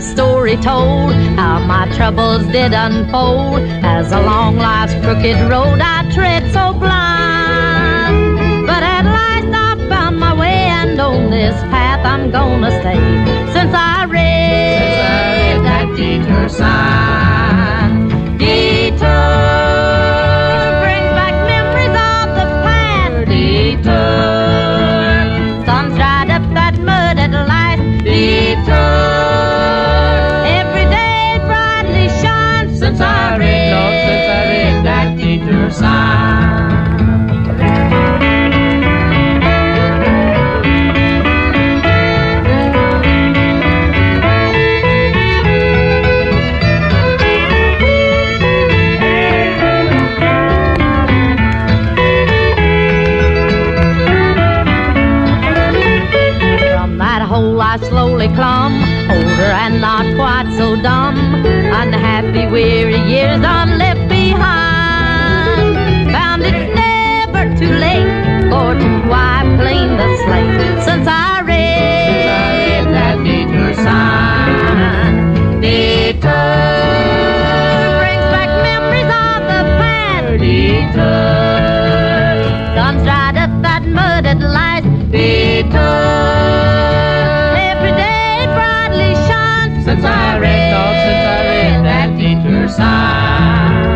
story told, how my troubles did unfold, as along life's crooked road I tread so blind. But at last I found my way, and on this path I'm gonna stay, since I read that detour sign. Detour brings back memories of the past. Detour, sun's dried up that mud at last. Detour, every day brightly shines, since I read that detour sign. I slowly clomb, older and not quite so dumb. Unhappy, weary years done left behind. Found it's never too late for to wipe clean the slate, since I read that detour sign. Detour brings back memories of the past. Detour, sun's dried up that mud at last. Detour, since I read that detour sign.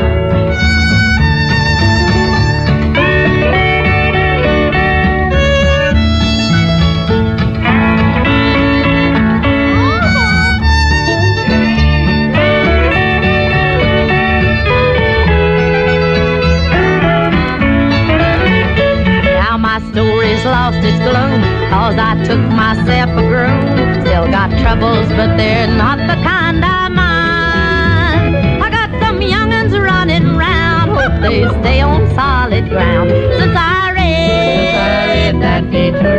Now my story's lost its gloom, 'cause I took myself a groom. Still got troubles, but they're not the kind I mind. I got some young'uns running round, hope they stay on solid ground, since I read that detour